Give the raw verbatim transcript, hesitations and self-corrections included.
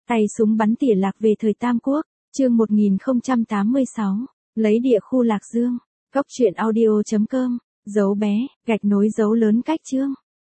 Tay súng bắn tỉa lạc về thời Tam Quốc, chương một nghìn không trăm tám mươi sáu, lấy địa khu Lạc Dương, góc truyện audio chấm com, dấu bé, gạch nối dấu lớn cách chương.